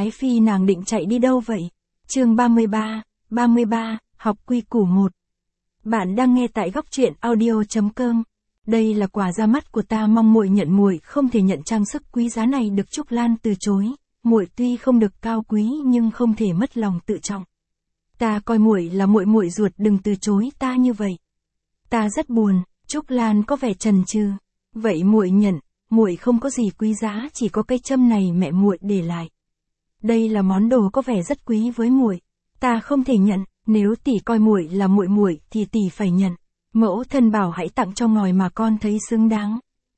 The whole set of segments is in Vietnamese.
Ái Phi nàng định chạy đi đâu vậy? Chương 33, học quy củ 1. Bạn đang nghe tại góc truyện audio.com. Đây là quà ra mắt của ta, mong muội nhận. Muội không thể nhận trang sức quý giá này được. Trúc Lan từ chối. Muội tuy không được cao quý nhưng không thể mất lòng tự trọng. Ta coi muội là muội ruột, đừng từ chối ta như vậy. Ta rất buồn. Trúc Lan có vẻ chần chừ. Vậy muội nhận. Muội không có gì quý giá, chỉ có cây châm này mẹ muội để lại. Đây là món đồ có vẻ rất quý với muội. Ta không thể nhận. Nếu tỷ coi muội là muội thì tỷ phải nhận. Mẫu thân bảo hãy tặng cho ngòi mà con thấy xứng đáng.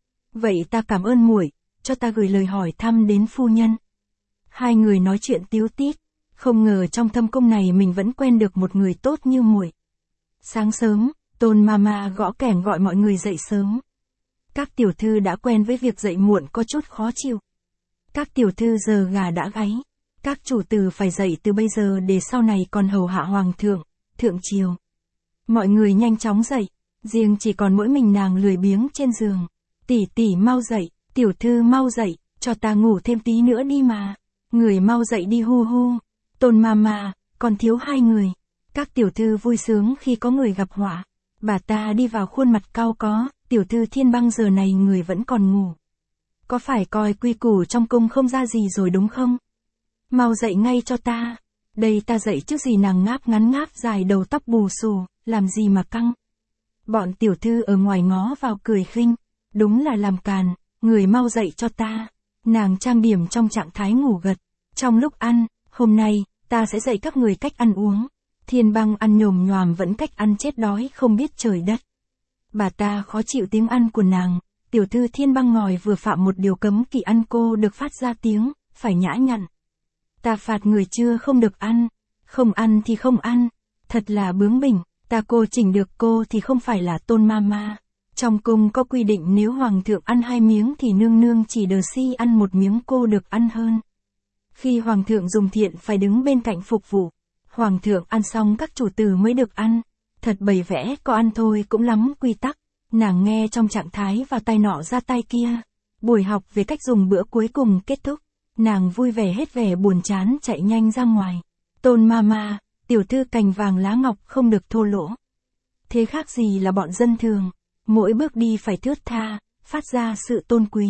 Vậy ta cảm ơn muội, cho ta gửi lời hỏi thăm đến phu nhân. Hai người nói chuyện tíu tít, không ngờ trong thâm cung này mình vẫn quen được một người tốt như muội. Sáng sớm, Tôn Mama gõ kèn gọi mọi người dậy sớm. Các tiểu thư đã quen với việc dậy muộn có chút khó chịu. Các tiểu thư giờ gà đã gáy. Các chủ tử phải dậy từ bây giờ để sau này còn hầu hạ hoàng thượng, thượng triều. Mọi người nhanh chóng dậy, riêng chỉ còn mỗi mình nàng lười biếng trên giường. Tỷ mau dậy, tiểu thư mau dậy, cho ta ngủ thêm tí nữa đi mà. Người mau dậy đi hu hu. Tôn Mama, còn thiếu hai người. Các tiểu thư vui sướng khi có người gặp họa. Bà ta đi vào khuôn mặt cau có, tiểu thư Thiên Băng giờ này người vẫn còn ngủ. Có phải coi quy củ trong cung không ra gì rồi đúng không? Mau dậy ngay cho ta. Đây ta dậy trước gì? Nàng ngáp ngắn ngáp dài, đầu tóc bù xù, làm gì mà căng. Bọn tiểu thư ở ngoài ngó vào cười khinh. Đúng là làm càn, người mau dậy cho ta. Nàng trang điểm trong trạng thái ngủ gật. Trong lúc ăn, hôm nay, ta sẽ dạy các người cách ăn uống. Thiên Băng ăn nhồm nhoàm vẫn cách ăn chết đói không biết trời đất. Bà ta khó chịu tiếng ăn của nàng. Tiểu thư Thiên Băng ngòi vừa phạm một điều cấm kỵ, ăn cô được phát ra tiếng, phải nhã nhặn. Ta phạt người chưa không được ăn. Không ăn thì không ăn. Thật là bướng bỉnh. Ta cô chỉnh được cô thì không phải là Tôn Mama. Trong cung có quy định nếu hoàng thượng ăn 2 miếng thì nương nương chỉ đờ si ăn 1 miếng, cô được ăn hơn. Khi hoàng thượng dùng thiện phải đứng bên cạnh phục vụ. Hoàng thượng ăn xong các chủ tử mới được ăn. Thật bày vẽ, có ăn thôi cũng lắm quy tắc. Nàng nghe trong trạng thái vào tay nọ ra tay kia. Buổi học về cách dùng bữa cuối cùng kết thúc. Nàng vui vẻ hết vẻ buồn chán chạy nhanh ra ngoài. Tôn Mama, tiểu thư cành vàng lá ngọc không được thô lỗ. Thế khác gì là bọn dân thường. Mỗi bước đi phải thướt tha, phát ra sự tôn quý.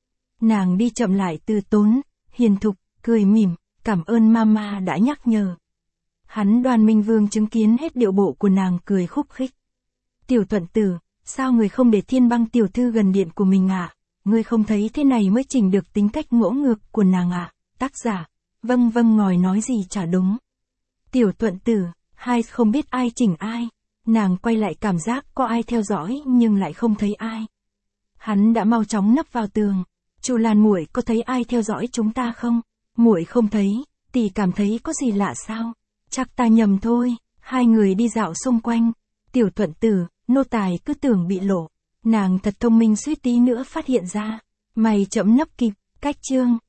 Nàng đi chậm lại từ tốn, hiền thục, cười mỉm, cảm ơn Mama đã nhắc nhở. Hắn Đoan Minh Vương chứng kiến hết điệu bộ của nàng, cười khúc khích. Tiểu Thuận Tử, sao người không để Thiên Băng tiểu thư gần điện của mình ạ? Ngươi không thấy thế này mới chỉnh được tính cách ngỗ ngược của nàng ạ? Tác giả, vâng ngòi nói gì chả đúng. Tiểu Thuận Tử, hai không biết ai chỉnh ai. Nàng quay lại cảm giác có ai theo dõi nhưng lại không thấy ai. Hắn đã mau chóng nấp vào tường. Chu Lan muội có thấy ai theo dõi chúng ta không? Muội không thấy, tỷ cảm thấy có gì lạ sao? Chắc ta nhầm thôi. Hai người đi dạo xung quanh. Tiểu Thuận Tử, nô tài cứ tưởng bị lộ. Nàng thật thông minh, suýt tí nữa phát hiện ra. Mày chậm nấp kịp. Cách chương